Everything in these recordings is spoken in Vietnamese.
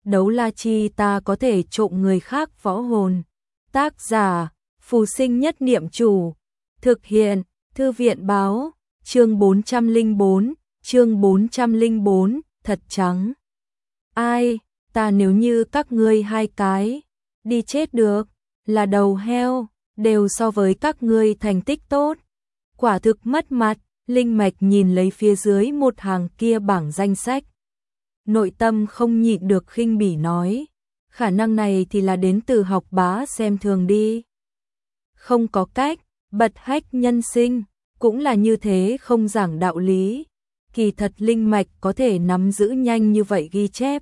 đấu la chi ta có thể trộm người khác võ hồn. Tác giả, Phù Sinh Nhất Niệm Chủ. Thực hiện, Thư viện báo, chương 404, thật trắng. Ai, ta nếu như các ngươi hai cái, đi chết được, là đầu heo, đều so với các ngươi thành tích tốt. Quả thực mất mặt, Linh Mạch nhìn lấy phía dưới một hàng kia bảng danh sách. Nội tâm không nhịn được khinh bỉ nói, khả năng này thì là đến từ học bá xem thường đi. Không có cách, bật hách nhân sinh, cũng là như thế không giảng đạo lý. Kỳ thật Linh Mạch có thể nắm giữ nhanh như vậy ghi chép.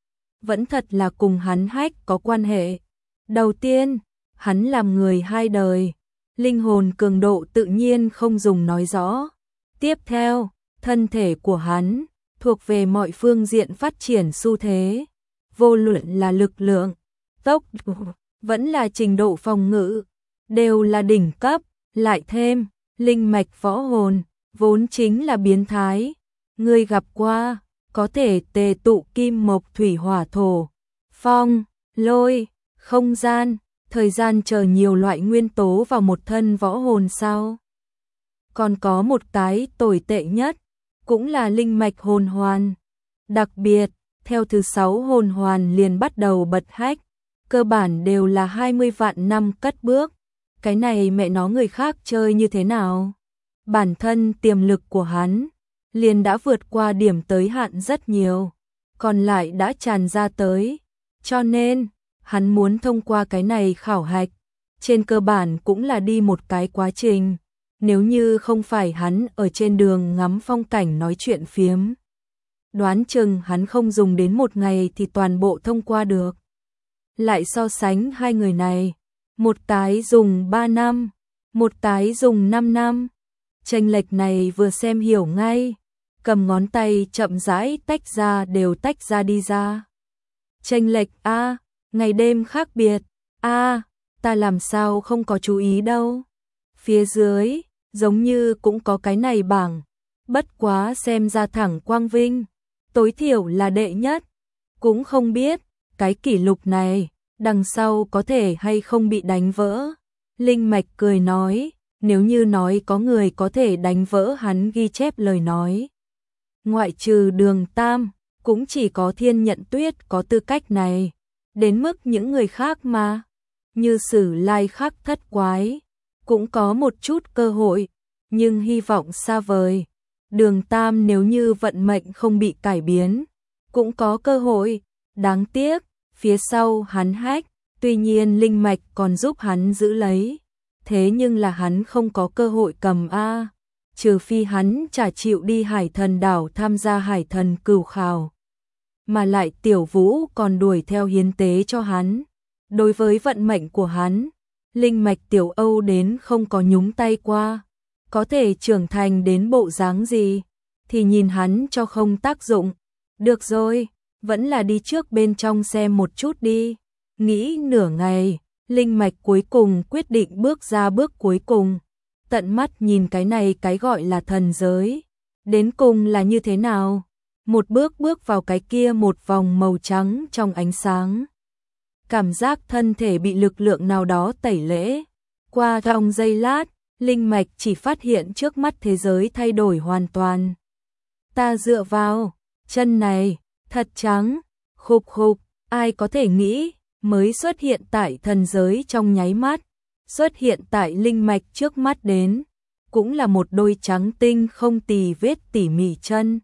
Vẫn thật là cùng hắn hách có quan hệ. Đầu tiên, hắn làm người hai đời. Linh hồn cường độ tự nhiên không dùng nói rõ. Tiếp theo, thân thể của hắn thuộc về mọi phương diện phát triển xu thế. Vô luận là lực lượng, tốc độ, vẫn là trình độ phòng ngự, đều là đỉnh cấp. Lại thêm, linh mạch võ hồn, vốn chính là biến thái. Người gặp qua, có thể tề tụ kim mộc thủy hỏa thổ, phong, lôi, không gian, thời gian chờ nhiều loại nguyên tố vào một thân võ hồn sao? Còn có một cái tồi tệ nhất, cũng là linh mạch hồn hoàn. Đặc biệt, theo thứ 6 hồn hoàn liền bắt đầu bật hách, cơ bản đều là 20 vạn năm cất bước. Cái này mẹ nó người khác chơi như thế nào? Bản thân tiềm lực của hắn liền đã vượt qua điểm tới hạn rất nhiều, còn lại đã tràn ra tới. Cho nên, hắn muốn thông qua cái này khảo hạch, trên cơ bản cũng là đi một cái quá trình. Nếu như không phải hắn ở trên đường ngắm phong cảnh nói chuyện phiếm, đoán chừng hắn không dùng đến một ngày thì toàn bộ thông qua được. Lại so sánh hai người này, một cái dùng 3 năm, một cái dùng 5 năm. Chênh lệch này vừa xem hiểu ngay, cầm ngón tay chậm rãi tách ra đều tách ra đi ra. Chênh lệch a, ngày đêm khác biệt, a, ta làm sao không có chú ý đâu. Phía dưới, giống như cũng có cái này bảng, bất quá xem ra thẳng quang vinh, tối thiểu là đệ nhất. Cũng không biết, cái kỷ lục này, đằng sau có thể hay không bị đánh vỡ. Linh Mạch cười nói, nếu như nói có người có thể đánh vỡ hắn ghi chép lời nói, ngoại trừ Đường Tam, cũng chỉ có Thiên Nhận Tuyết có tư cách này. Đến mức những người khác mà, như Sử Lai Khắc Thất Quái, cũng có một chút cơ hội, nhưng hy vọng xa vời. Đường Tam nếu như vận mệnh không bị cải biến, cũng có cơ hội. Đáng tiếc, phía sau hắn hách, tuy nhiên linh mạch còn giúp hắn giữ lấy. Thế nhưng là hắn không có cơ hội cầm A, trừ phi hắn chả chịu đi Hải Thần Đảo tham gia Hải Thần Cửu Khảo. Mà lại Tiểu Vũ còn đuổi theo hiến tế cho hắn. Đối với vận mệnh của hắn, linh mạch Tiểu Âu đến không có nhúng tay qua. Có thể trưởng thành đến bộ dáng gì, thì nhìn hắn cho không tác dụng. Được rồi, vẫn là đi trước bên trong xem một chút đi. Nghĩ nửa ngày, linh mạch cuối cùng quyết định bước ra bước cuối cùng. Tận mắt nhìn cái này cái gọi là thần giới. Đến cùng là như thế nào? Một bước bước vào cái kia một vòng màu trắng trong ánh sáng. Cảm giác thân thể bị lực lượng nào đó tẩy lễ. Qua trong giây lát, linh mạch chỉ phát hiện trước mắt thế giới thay đổi hoàn toàn. Ta dựa vào, chân này, thật trắng, khục khục, ai có thể nghĩ, mới xuất hiện tại thần giới trong nháy mắt, xuất hiện tại linh mạch trước mắt đến, cũng là một đôi trắng tinh không tì vết tỉ mỉ chân.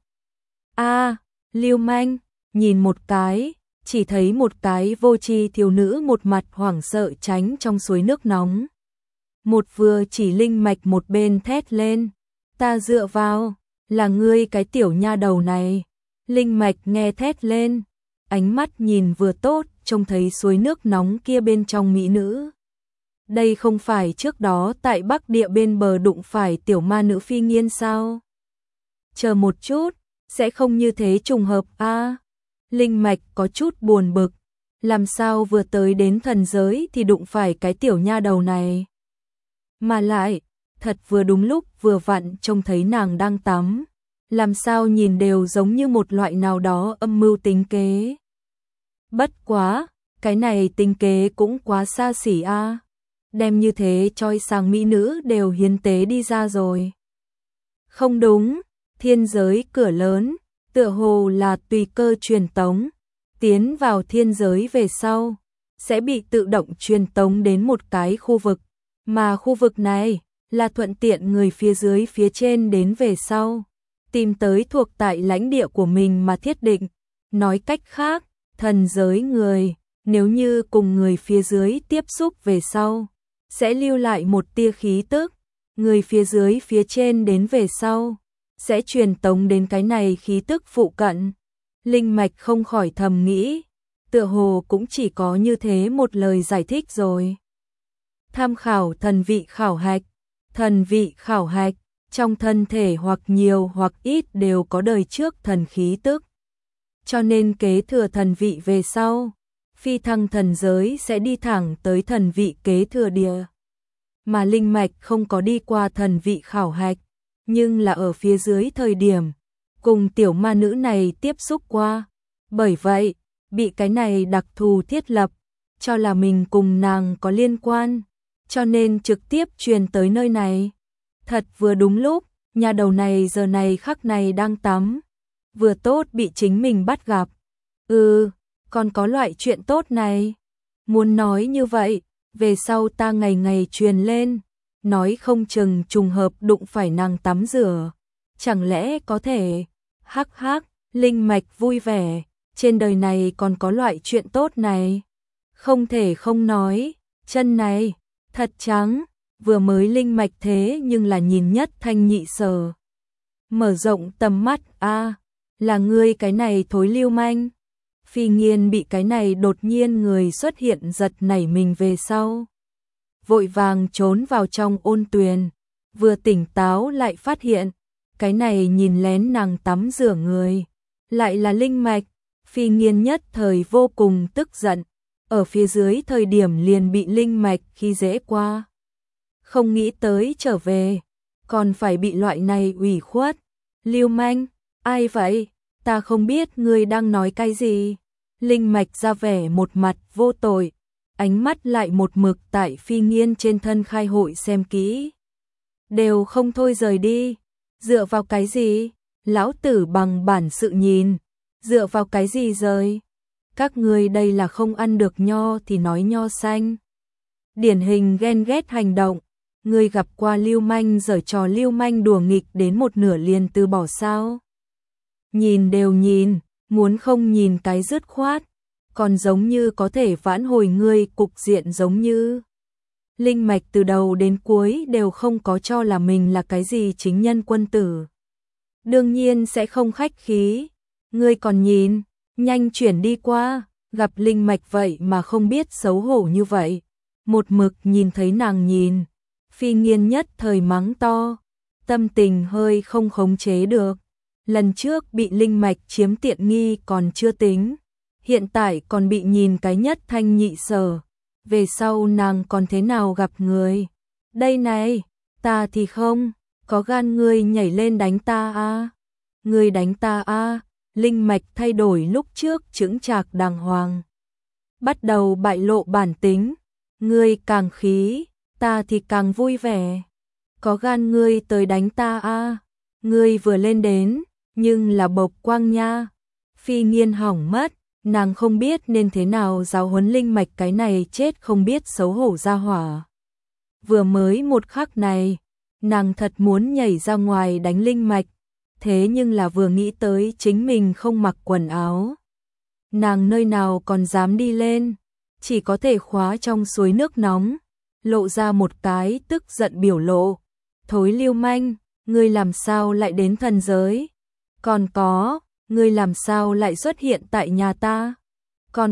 A, lưu manh, nhìn một cái, chỉ thấy một cái vô tri thiếu nữ một mặt hoảng sợ tránh trong suối nước nóng. Một vừa chỉ linh mạch một bên thét lên, ta dựa vào, là ngươi cái tiểu nha đầu này. Linh mạch nghe thét lên, ánh mắt nhìn vừa tốt, trông thấy suối nước nóng kia bên trong mỹ nữ. Đây không phải trước đó tại Bắc Địa bên bờ đụng phải tiểu ma nữ Phi Nghiên sao? Chờ một chút, sẽ không như thế trùng hợp a. Linh mạch có chút buồn bực, làm sao vừa tới đến thần giới thì đụng phải cái tiểu nha đầu này? Mà lại, thật vừa đúng lúc vừa vặn trông thấy nàng đang tắm, làm sao nhìn đều giống như một loại nào đó âm mưu tính kế. Bất quá, cái này tính kế cũng quá xa xỉ a. Đem như thế choi sang mỹ nữ đều hiến tế đi ra rồi. Không đúng, thiên giới cửa lớn, tựa hồ là tùy cơ truyền tống, tiến vào thiên giới về sau, sẽ bị tự động truyền tống đến một cái khu vực, mà khu vực này là thuận tiện người phía dưới phía trên đến về sau, tìm tới thuộc tại lãnh địa của mình mà thiết định. Nói cách khác, thần giới người, nếu như cùng người phía dưới tiếp xúc về sau, sẽ lưu lại một tia khí tức, người phía dưới phía trên đến về sau, sẽ truyền tống đến cái này khí tức phụ cận. Linh mạch không khỏi thầm nghĩ, tựa hồ cũng chỉ có như thế một lời giải thích rồi. Tham khảo thần vị khảo hạch. Thần vị khảo hạch, trong thân thể hoặc nhiều hoặc ít đều có đời trước thần khí tức. Cho nên kế thừa thần vị về sau, phi thăng thần giới sẽ đi thẳng tới thần vị kế thừa địa. Mà linh mạch không có đi qua thần vị khảo hạch, nhưng là ở phía dưới thời điểm, cùng tiểu ma nữ này tiếp xúc qua. Bởi vậy, bị cái này đặc thù thiết lập, cho là mình cùng nàng có liên quan, cho nên trực tiếp truyền tới nơi này. Thật vừa đúng lúc, nhà đầu này giờ này khắc này đang tắm, vừa tốt bị chính mình bắt gặp. Còn có loại chuyện tốt này. Muốn nói như vậy, về sau ta ngày ngày truyền lên, nói không chừng trùng hợp đụng phải nàng tắm rửa. Chẳng lẽ có thể, hắc hắc, linh mạch vui vẻ, trên đời này còn có loại chuyện tốt này. Không thể không nói, chân này, thật trắng, vừa mới linh mạch thế nhưng là nhìn nhất thanh nhị sở. Mở rộng tầm mắt, là ngươi cái này thối lưu manh. Phi Nghiên bị cái này đột nhiên người xuất hiện giật nảy mình về sau. Vội vàng trốn vào trong ôn tuyền, vừa tỉnh táo lại phát hiện, cái này nhìn lén nàng tắm rửa người, lại là linh mạch. Phi Nghiên nhất thời vô cùng tức giận, ở phía dưới thời điểm liền bị linh mạch khi dễ qua. Không nghĩ tới trở về, còn phải bị loại này ủy khuất. Lưu manh, ai vậy? Ta không biết ngươi đang nói cái gì. Linh mạch ra vẻ một mặt vô tội, ánh mắt lại một mực tại Phi Nghiên trên thân khai hội xem kỹ. Đều không thôi rời đi, dựa vào cái gì? Lão tử bằng bản sự nhìn, dựa vào cái gì rời? Các ngươi đây là không ăn được nho thì nói nho xanh. Điển hình ghen ghét hành động. Ngươi gặp qua lưu manh giở trò lưu manh đùa nghịch đến một nửa liền từ bỏ sao? Nhìn đều nhìn, muốn không nhìn cái dứt khoát, còn giống như có thể vãn hồi ngươi cục diện giống như. Linh mạch từ đầu đến cuối đều không có cho là mình là cái gì chính nhân quân tử. Đương nhiên sẽ không khách khí, ngươi còn nhìn, nhanh chuyển đi qua, gặp linh mạch vậy mà không biết xấu hổ như vậy. Một mực nhìn thấy nàng nhìn. Phi Nghiên nhất thời mắng to, tâm tình hơi không khống chế được. Lần trước bị linh mạch chiếm tiện nghi còn chưa tính, hiện tại còn bị nhìn cái nhất thanh nhị sở. Về sau nàng còn thế nào gặp người? Đây này, ta thì không, có gan ngươi nhảy lên đánh ta a? Ngươi đánh ta a? Linh mạch thay đổi lúc trước chững chạc đàng hoàng, bắt đầu bại lộ bản tính. Ngươi càng khí, ta thì càng vui vẻ. Có gan ngươi tới đánh ta a? Ngươi vừa lên đến, nhưng là bộc quang nha. Phi Nghiên hỏng mất, nàng không biết nên thế nào giáo huấn linh mạch cái này chết không biết xấu hổ ra hỏa. Vừa mới một khắc này, nàng thật muốn nhảy ra ngoài đánh linh mạch, thế nhưng là vừa nghĩ tới chính mình không mặc quần áo, nàng nơi nào còn dám đi lên, chỉ có thể khóa trong suối nước nóng, lộ ra một cái tức giận biểu lộ. Thối lưu manh, ngươi làm sao lại đến thần giới? Còn có, ngươi làm sao lại xuất hiện tại nhà ta? Còn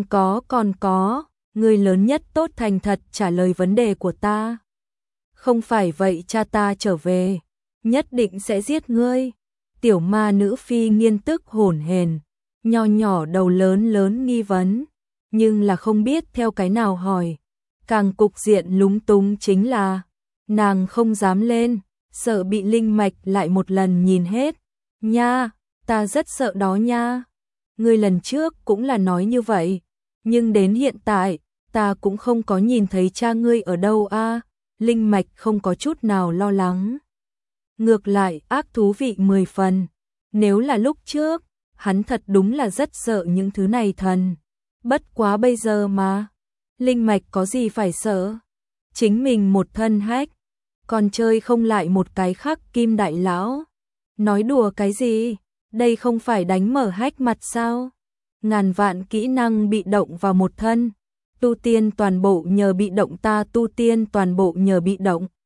có, ngươi lớn nhất tốt thành thật trả lời vấn đề của ta. Không phải vậy cha ta trở về, nhất định sẽ giết ngươi. Tiểu ma nữ Phi Nghiên tức hổn hển, nho nhỏ đầu lớn lớn nghi vấn, nhưng là không biết theo cái nào hỏi. Càng cục diện lúng túng chính là, nàng không dám lên, sợ bị linh mạch lại một lần nhìn hết. Nha, ta rất sợ đó nha. Ngươi lần trước cũng là nói như vậy, Nhưng đến hiện tại, ta cũng không có nhìn thấy cha ngươi ở đâu a. Linh Mạch không có chút nào lo lắng. Ngược lại, ác thú vị 10 phần. Nếu là lúc trước, hắn thật đúng là rất sợ những thứ này thần. Bất quá bây giờ mà, Linh Mạch có gì phải sợ? Chính mình một thân hách, còn chơi không lại một cái khắc kim đại lão. Nói đùa cái gì? Đây không phải đánh mở hách mặt sao? Ngàn vạn kỹ năng bị động vào một thân. Tu tiên toàn bộ nhờ bị động, ta tu tiên toàn bộ nhờ bị động.